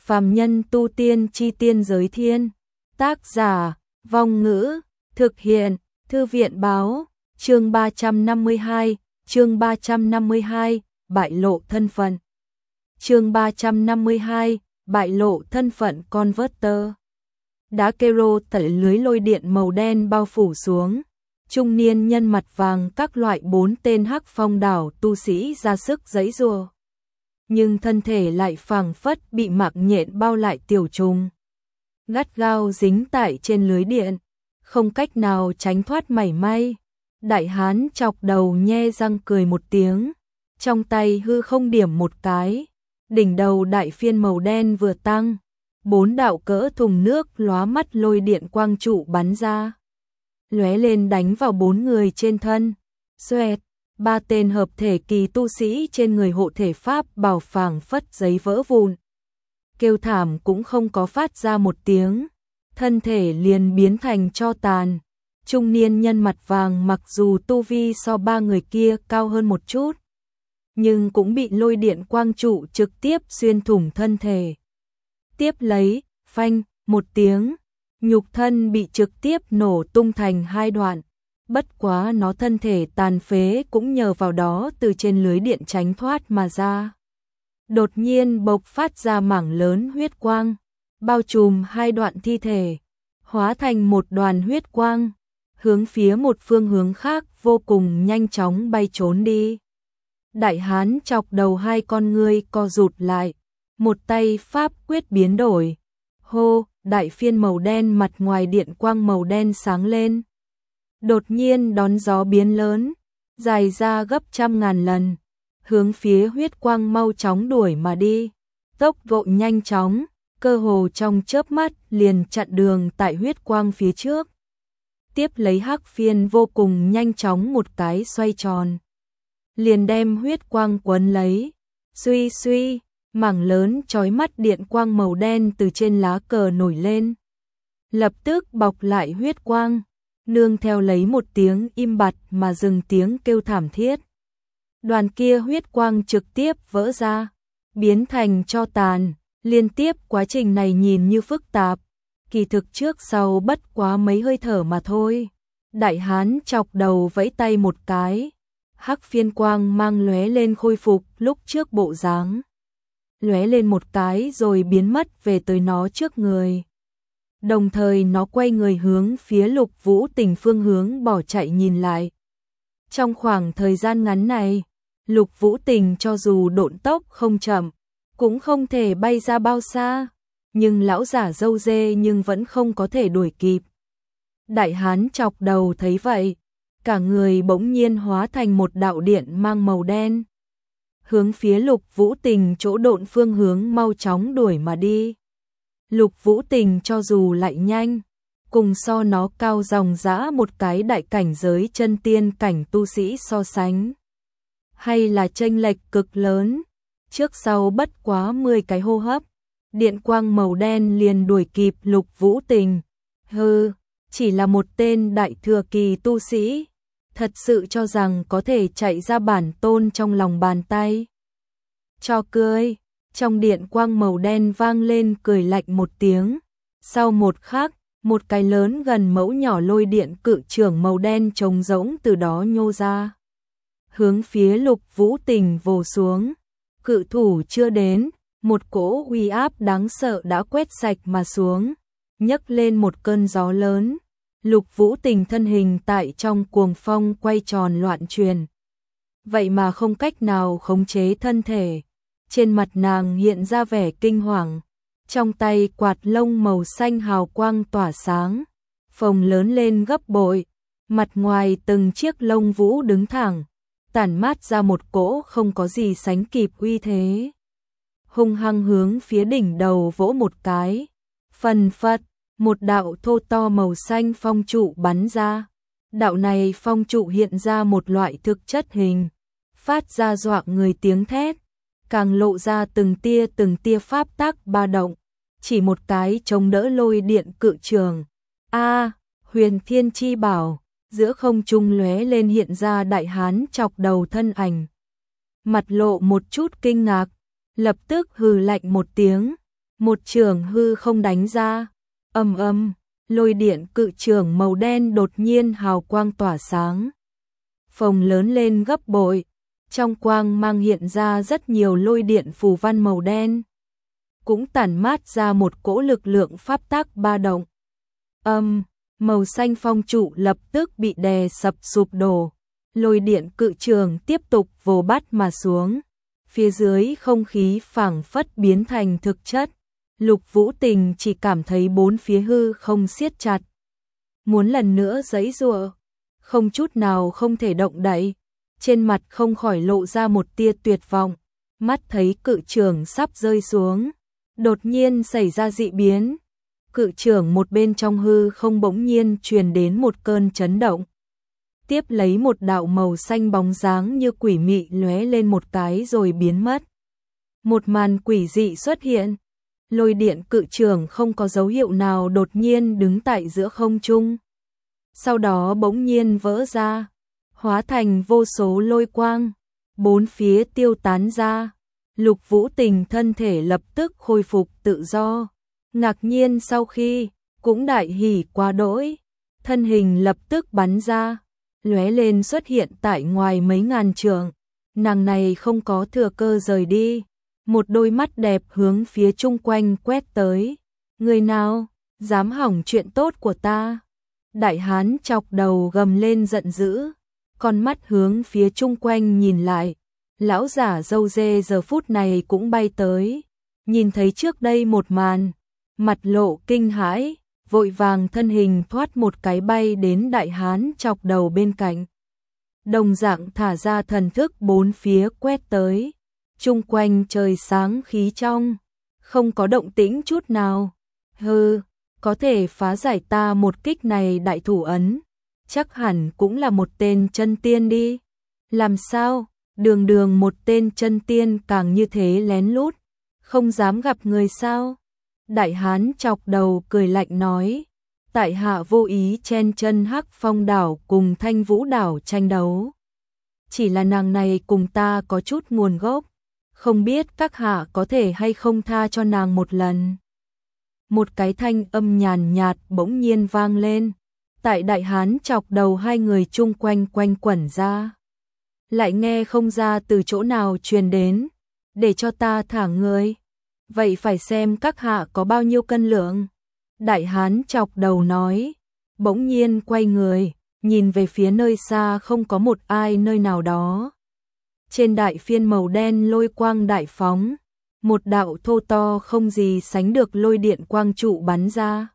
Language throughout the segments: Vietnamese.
Phàm nhân tu tiên chi tiên giới thiên. Tác giả, Vong Ngữ, thực hiện, Thư viện báo, chương 352, bại lộ thân phận. Chương 352, bại lộ thân phận Converter. Đá kero tẩy lưới lôi điện màu đen bao phủ xuống. Trung niên nhân mặt vàng các loại 4 tên hắc phong đảo tu sĩ ra sức giãy giụa. Nhưng thân thể lại phảng phất bị mạc nhện bao lại tiểu trùng. Gắt gao dính tại trên lưới điện, không cách nào tránh thoát mảy may. Đại hán chọc đầu nhe răng cười một tiếng, trong tay hư không điểm một cái. Đỉnh đầu đại phiên màu đen vừa tăng, 4 đạo cỡ thùng nước lóa mắt lôi điện quang trụ bắn ra, lóe lên đánh vào 4 người trên thân. Xoẹt, 3 tên hợp thể kỳ tu sĩ trên người hộ thể pháp bảo phảng phất giấy vỡ vụn. Kêu thảm cũng không có phát ra một tiếng, thân thể liền biến thành tro tàn. Trung niên nhân mặt vàng mặc dù tu vi so 3 người kia cao hơn một chút, nhưng cũng bị lôi điện quang trụ trực tiếp xuyên thủng thân thể. Tiếp lấy, phanh, một tiếng, nhục thân bị trực tiếp nổ tung thành 2 đoạn. Bất quá nó thân thể tàn phế cũng nhờ vào đó từ trên lưới điện tránh thoát mà ra. Đột nhiên bộc phát ra mảng lớn huyết quang, bao trùm 2 đoạn thi thể, hóa thành một đoàn huyết quang, hướng phía một phương hướng khác vô cùng nhanh chóng bay trốn đi. Đại hán chọc đầu 2 con ngươi co rụt lại, một tay pháp quyết biến đổi. Hô, đại phiên màu đen mặt ngoài điện quang màu đen sáng lên. Đột nhiên đón gió biến lớn, dài ra gấp trăm ngàn lần, hướng phía huyết quang mau chóng đuổi mà đi. Tốc độ nhanh chóng, cơ hồ trong chớp mắt liền chặn đường tại huyết quang phía trước. Tiếp lấy hắc phiên vô cùng nhanh chóng một cái xoay tròn, liền đem huyết quang quấn lấy. Suy suy, mảng lớn chói mắt điện quang màu đen từ trên lá cờ nổi lên, lập tức bọc lại huyết quang, nương theo lấy một tiếng im bặt mà dừng tiếng kêu thảm thiết. Đoàn kia huyết quang trực tiếp vỡ ra, biến thành tro tàn. Liên tiếp quá trình này nhìn như phức tạp, kỳ thực trước sau bất quá mấy hơi thở mà thôi. Đại hán chọc đầu vẫy tay một cái, hắc phiên quang mang lóe lên khôi phục lúc trước bộ dáng. Lóe lên một cái rồi biến mất về tới nó trước người. Đồng thời nó quay người hướng phía Lục Vũ Tình phương hướng bỏ chạy nhìn lại. Trong khoảng thời gian ngắn này, Lục Vũ Tình cho dù độn tốc không chậm, cũng không thể bay ra bao xa, nhưng lão giả râu dê nhưng vẫn không có thể đuổi kịp. Đại hán chọc đầu thấy vậy, cả người bỗng nhiên hóa thành một đạo điện mang màu đen, hướng phía Lục Vũ Tình chỗ độn phương hướng mau chóng đuổi mà đi. Lục Vũ Tình cho dù lại nhanh, cùng so nó cao dòng dã một cái đại cảnh giới chân tiên cảnh tu sĩ so sánh, hay là chênh lệch cực lớn. Trước sau bất quá 10 cái hô hấp, điện quang màu đen liền đuổi kịp Lục Vũ Tình. Hừ, chỉ là một tên đại thừa kỳ tu sĩ, thật sự cho rằng có thể chạy ra bản tôn trong lòng bàn tay. Cho cười, trong điện quang màu đen vang lên cười lạnh một tiếng. Sau một khắc, một cái lớn gần mẫu nhỏ lôi điện cự trưởng màu đen trống rỗng từ đó nhô ra, hướng phía Lục Vũ Tình vồ xuống. Cự thủ chưa đến, một cỗ uy áp đáng sợ đã quét sạch mà xuống, nhấc lên một cơn gió lớn. Lục Vũ Tình thân hình tại trong cuồng phong quay tròn loạn truyền, vậy mà không cách nào khống chế thân thể. Trên mặt nàng hiện ra vẻ kinh hoàng, trong tay quạt lông màu xanh hào quang tỏa sáng, phồng lớn lên gấp bội, mặt ngoài từng chiếc lông vũ đứng thẳng, tản mát ra một cỗ không có gì sánh kịp uy thế. Hung hăng hướng phía đỉnh đầu vỗ một cái, phần phật, một đạo thô to màu xanh phong trụ bắn ra. Đạo này phong trụ hiện ra một loại thực chất hình, phát ra dọa người tiếng thét, càng lộ ra từng tia pháp tắc ba động, chỉ một cái chống đỡ lôi điện cự trường. Huyền Thiên Chi Bảo. Giữa không trung lóe lên hiện ra đại hán chọc đầu thân ảnh. Mặt lộ một chút kinh ngạc, lập tức hừ lạnh một tiếng, một chưởng hư không đánh ra, ầm ầm, lôi điện cự chưởng màu đen đột nhiên hào quang tỏa sáng, phồng lớn lên gấp bội, trong quang mang hiện ra rất nhiều lôi điện phù văn màu đen, cũng tản mát ra một cỗ lực lượng pháp tắc ba động. Màu xanh phong trụ lập tức bị đè sập sụp đổ, lôi điện cự trường tiếp tục vồ bắt mà xuống, phía dưới không khí phảng phất biến thành thực chất. Lục Vũ Tình chỉ cảm thấy bốn phía hư không siết chặt, muốn lần nữa giãy giụa, không chút nào không thể động đậy, trên mặt không khỏi lộ ra một tia tuyệt vọng, mắt thấy cự trường sắp rơi xuống, đột nhiên xảy ra dị biến. Cự trường một bên trong hư không bỗng nhiên truyền đến một cơn chấn động. Tiếp lấy một đạo màu xanh bóng dáng như quỷ mị lóe lên một cái rồi biến mất. Một màn quỷ dị xuất hiện. Lôi điện cự trường không có dấu hiệu nào đột nhiên đứng tại giữa không trung. Sau đó bỗng nhiên vỡ ra, hóa thành vô số lôi quang, bốn phía tiêu tán ra. Lục Vũ Tình thân thể lập tức khôi phục tự do. Ngạc nhiên sau khi, cũng đại hỉ quá đỗi, thân hình lập tức bắn ra, lóe lên xuất hiện tại ngoài mấy ngàn trượng. Nàng này không có thừa cơ rời đi, một đôi mắt đẹp hướng phía chung quanh quét tới. Người nào, dám hỏng chuyện tốt của ta? Đại hán chọc đầu gầm lên giận dữ, con mắt hướng phía chung quanh nhìn lại. Lão giả râu dê giờ phút này cũng bay tới, nhìn thấy trước đây một màn, mặt lộ kinh hãi, vội vàng thân hình thoát một cái bay đến đại hán chọc đầu bên cạnh. Đồng dạng thả ra thần thức bốn phía quét tới, chung quanh trời sáng khí trong, không có động tĩnh chút nào. Hừ, có thể phá giải ta một kích này đại thủ ấn, chắc hẳn cũng là một tên chân tiên đi. Làm sao, đường đường một tên chân tiên càng như thế lén lút, không dám gặp người sao? Đại hán chọc đầu cười lạnh nói, tại hạ vô ý chen chân Hắc Phong đảo cùng Thanh Vũ đảo tranh đấu. Chỉ là nàng này cùng ta có chút nguồn gốc, không biết các hạ có thể hay không tha cho nàng một lần. Một cái thanh âm nhàn nhạt bỗng nhiên vang lên, tại đại hán chọc đầu hai người chung quanh quanh quẩn ra. Lại nghe không ra từ chỗ nào truyền đến, để cho ta thả người. Vậy phải xem các hạ có bao nhiêu cân lượng. Đại hán chọc đầu nói, bỗng nhiên quay người, nhìn về phía nơi xa không có một ai nơi nào đó. Trên đại phiên màu đen lôi quang đại phóng, một đạo thô to không gì sánh được lôi điện quang trụ bắn ra.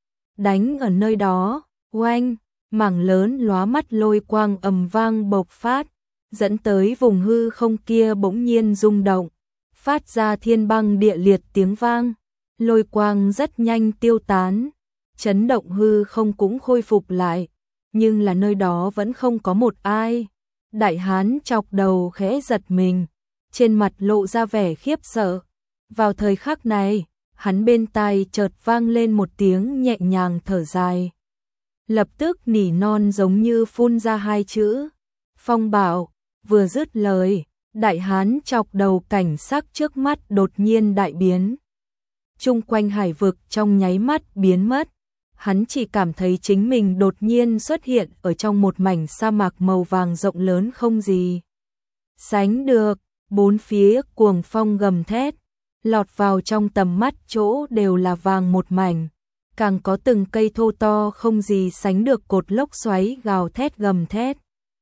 Đánh ở nơi đó, oanh, mảng lớn lóa mắt lôi quang ầm vang bộc phát, dẫn tới vùng hư không kia bỗng nhiên rung động, phát ra thiên băng địa liệt tiếng vang, lôi quang rất nhanh tiêu tán, chấn động hư không cũng khôi phục lại, nhưng là nơi đó vẫn không có một ai. Đại hán chọc đầu khẽ giật mình, trên mặt lộ ra vẻ khiếp sợ. Vào thời khắc này, hắn bên tai chợt vang lên một tiếng nhẹ nhàng thở dài. Lập tức nỉ non giống như phun ra hai chữ, Phong Bảo. Vừa dứt lời, đại hán chọc đầu cảnh sắc trước mắt đột nhiên đại biến. Chung quanh hải vực trong nháy mắt biến mất, hắn chỉ cảm thấy chính mình đột nhiên xuất hiện ở trong một mảnh sa mạc màu vàng rộng lớn không gì sánh được, bốn phía cuồng phong gầm thét, lọt vào trong tầm mắt chỗ đều là vàng một mảnh, càng có từng cây thô to không gì sánh được cột lốc xoáy gào thét gầm thét.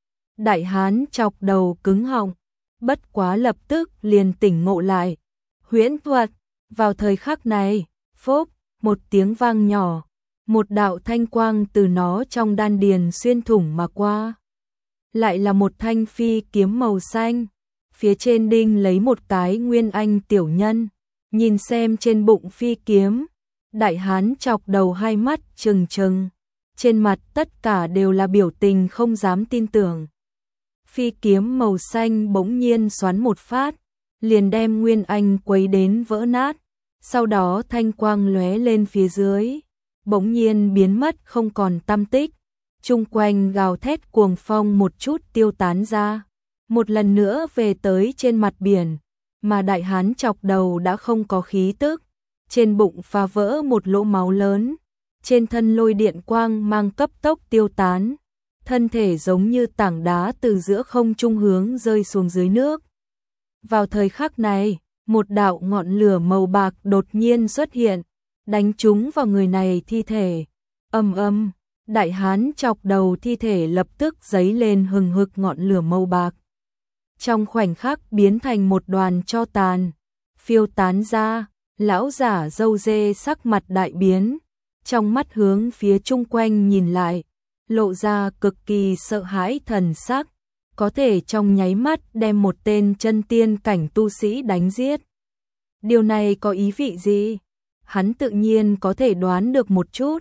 Đại hán chọc đầu cứng họng, bất quá lập tức liền tỉnh ngộ lại. Huyễn thuật, vào thời khắc này, phốc, một tiếng vang nhỏ, một đạo thanh quang từ nó trong đan điền xuyên thủng mà qua. Lại là một thanh phi kiếm màu xanh, phía trên đinh lấy một cái nguyên anh tiểu nhân, nhìn xem trên bụng phi kiếm, đại hán chọc đầu hai mắt trừng trừng, trên mặt tất cả đều là biểu tình không dám tin tưởng. Phi kiếm màu xanh bỗng nhiên xoắn một phát, liền đem nguyên anh quấy đến vỡ nát, sau đó thanh quang lóe lên phía dưới, bỗng nhiên biến mất không còn tăm tích, chung quanh gào thét cuồng phong một chút tiêu tán ra, một lần nữa về tới trên mặt biển, mà đại hán chọc đầu đã không có khí tức, trên bụng phá vỡ một lỗ máu lớn, trên thân lôi điện quang mang cấp tốc tiêu tán, thân thể giống như tảng đá từ giữa không trung hướng rơi xuống dưới nước. Vào thời khắc này, một đạo ngọn lửa màu bạc đột nhiên xuất hiện, đánh trúng vào người này thi thể. Ầm ầm, đại hán chọc đầu thi thể lập tức giấy lên hừng hực ngọn lửa màu bạc. Trong khoảnh khắc biến thành một đoàn tro tàn, phiêu tán ra, lão giả râu dê sắc mặt đại biến, trong mắt hướng phía chung quanh nhìn lại, lộ ra cực kỳ sợ hãi thần sắc, có thể trong nháy mắt đem một tên chân tiên cảnh tu sĩ đánh giết. Điều này có ý vị gì? Hắn tự nhiên có thể đoán được một chút.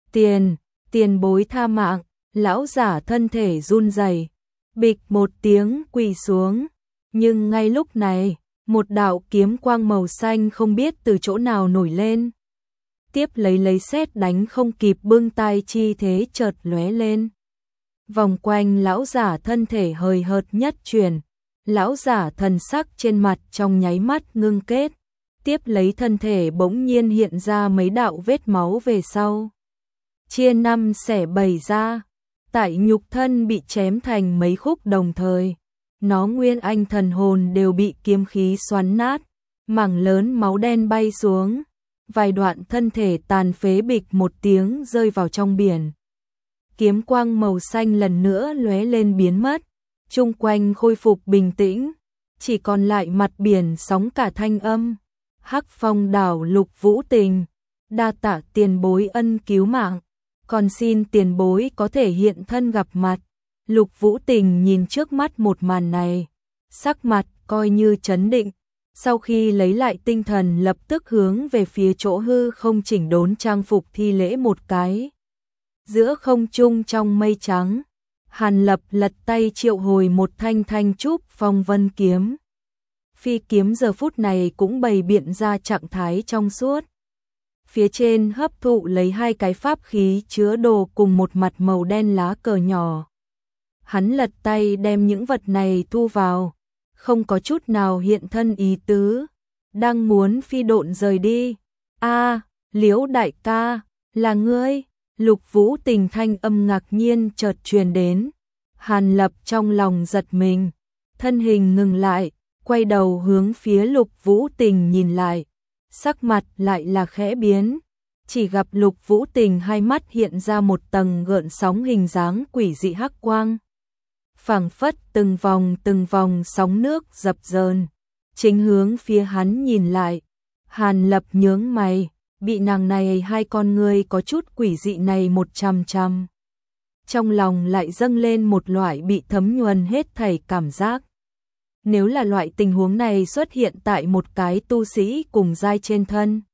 Tiền bối tha mạng, lão giả thân thể run rẩy, bịch một tiếng quỳ xuống. Nhưng ngay lúc này, một đạo kiếm quang màu xanh không biết từ chỗ nào nổi lên. Tiếp lấy sét đánh không kịp bưng tay chi thế chợt lóe lên. Vòng quanh lão giả thân thể hời hợt nhất chuyển, lão giả thần sắc trên mặt trong nháy mắt ngưng kết, tiếp lấy thân thể bỗng nhiên hiện ra mấy đạo vết máu về sau. Chia năm xẻ bảy ra, tại nhục thân bị chém thành mấy khúc đồng thời, nó nguyên anh thần hồn đều bị kiếm khí xoắn nát, mảng lớn máu đen bay xuống, vài đoạn thân thể tàn phế bịch một tiếng rơi vào trong biển. Kiếm quang màu xanh lần nữa lóe lên biến mất, chung quanh khôi phục bình tĩnh, chỉ còn lại mặt biển sóng cả thanh âm. Hắc Phong đảo Lục Vũ Tình, đa tạ tiền bối ân cứu mạng, còn xin tiền bối có thể hiện thân gặp mặt. Lục Vũ Tình nhìn trước mắt một màn này, sắc mặt coi như trấn định, sau khi lấy lại tinh thần lập tức hướng về phía chỗ hư không chỉnh đốn trang phục thi lễ một cái. Giữa không trung trong mây trắng, Hàn Lập lật tay triệu hồi một thanh trúc phong vân kiếm. Phi kiếm giờ phút này cũng bày biện ra trạng thái trong suốt. Phía trên hấp thụ lấy hai cái pháp khí chứa đồ cùng một mặt màu đen lá cờ nhỏ. Hắn lật tay đem những vật này thu vào, không có chút nào hiện thân ý tứ, đang muốn phi độn rời đi. A, Liễu đại ca, là ngươi? Lục Vũ Tình thanh âm ngạc nhiên chợt truyền đến. Hàn Lập trong lòng giật mình, thân hình ngừng lại, quay đầu hướng phía Lục Vũ Tình nhìn lại, sắc mặt lại là khẽ biến, chỉ gặp Lục Vũ Tình hai mắt hiện ra một tầng gợn sóng hình dáng quỷ dị hắc quang. Phảng phất từng vòng sóng nước dập dờn, chính hướng phía hắn nhìn lại. Hàn Lập nhướng mày, bị nàng này hai con ngươi có chút quỷ dị này một chằm chằm. Trong lòng lại dâng lên một loại bị thấm nhuần hết thảy cảm giác. Nếu là loại tình huống này xuất hiện tại một cái tu sĩ cùng giai trên thân,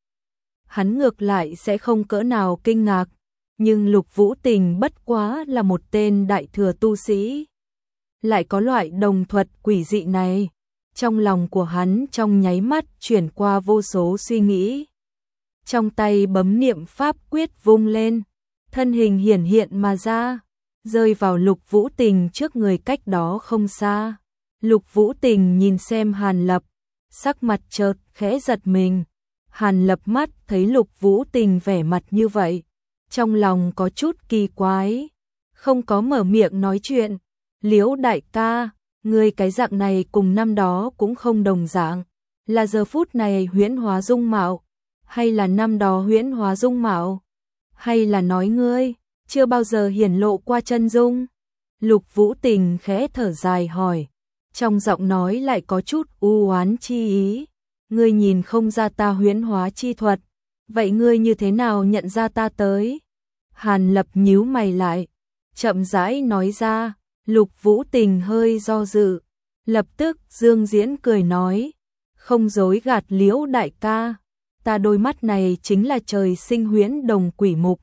hắn ngược lại sẽ không cỡ nào kinh ngạc, nhưng Lục Vũ Tình bất quá là một tên đại thừa tu sĩ. Lại có loại đồng thuật quỷ dị này, trong lòng của hắn trong nháy mắt chuyển qua vô số suy nghĩ. Trong tay bấm niệm pháp quyết vung lên, thân hình hiển hiện mà ra, rơi vào Lục Vũ Tình trước người cách đó không xa. Lục Vũ Tình nhìn xem Hàn Lập, sắc mặt chợt khẽ giật mình. Hàn Lập mắt thấy Lục Vũ Tình vẻ mặt như vậy, trong lòng có chút kỳ quái, không có mở miệng nói chuyện. Liễu đại ca, ngươi cái dạng này cùng năm đó cũng không đồng dạng, là giờ phút này huyễn hóa dung mạo, hay là năm đó huyễn hóa dung mạo, hay là nói ngươi chưa bao giờ hiển lộ qua chân dung? Lục Vũ Tình khẽ thở dài hỏi, trong giọng nói lại có chút u oán chi ý. Ngươi nhìn không ra ta huyễn hóa chi thuật, vậy ngươi như thế nào nhận ra ta tới? Hàn Lập nhíu mày lại, chậm rãi nói ra. Lục Vũ Tình hơi do dự, lập tức dương diễn cười nói, không dối gạt Liễu đại ca, ta đôi mắt này chính là trời sinh huyễn đồng quỷ mục,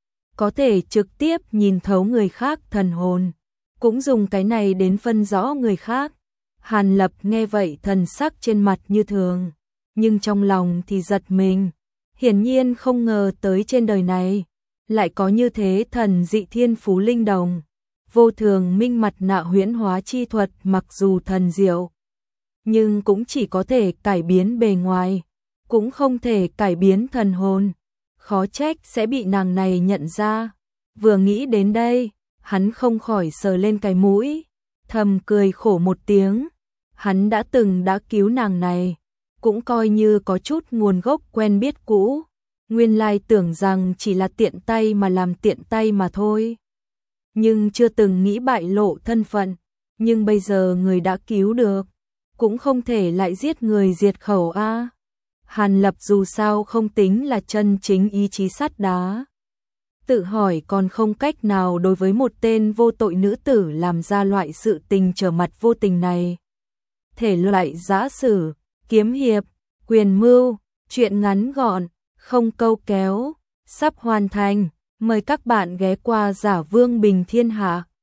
có thể trực tiếp nhìn thấu người khác thần hồn, cũng dùng cái này đến phân rõ người khác. Hàn Lập nghe vậy thần sắc trên mặt như thường, nhưng trong lòng thì giật mình, hiển nhiên không ngờ tới trên đời này lại có như thế thần dị thiên phú linh đồng. Vô thường minh mặt nạ huyễn hóa chi thuật mặc dù thần diệu, nhưng cũng chỉ có thể cải biến bề ngoài, cũng không thể cải biến thần hồn, khó trách sẽ bị nàng này nhận ra. Vừa nghĩ đến đây, hắn không khỏi sờ lên cái mũi, thầm cười khổ một tiếng. Hắn đã cứu nàng này, cũng coi như có chút nguồn gốc quen biết cũ. Nguyên lai tưởng rằng chỉ là tiện tay mà làm tiện tay mà thôi. Nhưng chưa từng nghĩ bại lộ thân phận. Nhưng bây giờ người đã cứu được, cũng không thể lại giết người diệt khẩu a. Hàn Lập dù sao không tính là chân chính ý chí sắt đá. Tự hỏi còn không cách nào đối với một tên vô tội nữ tử làm ra loại sự tình trở mặt vô tình này. Thể loại giã sử, kiếm hiệp, quyền mưu, truyện ngắn gọn, không câu kéo, sắp hoàn thành. Mời các bạn ghé qua Giả Vương Bình Thiên Hạ.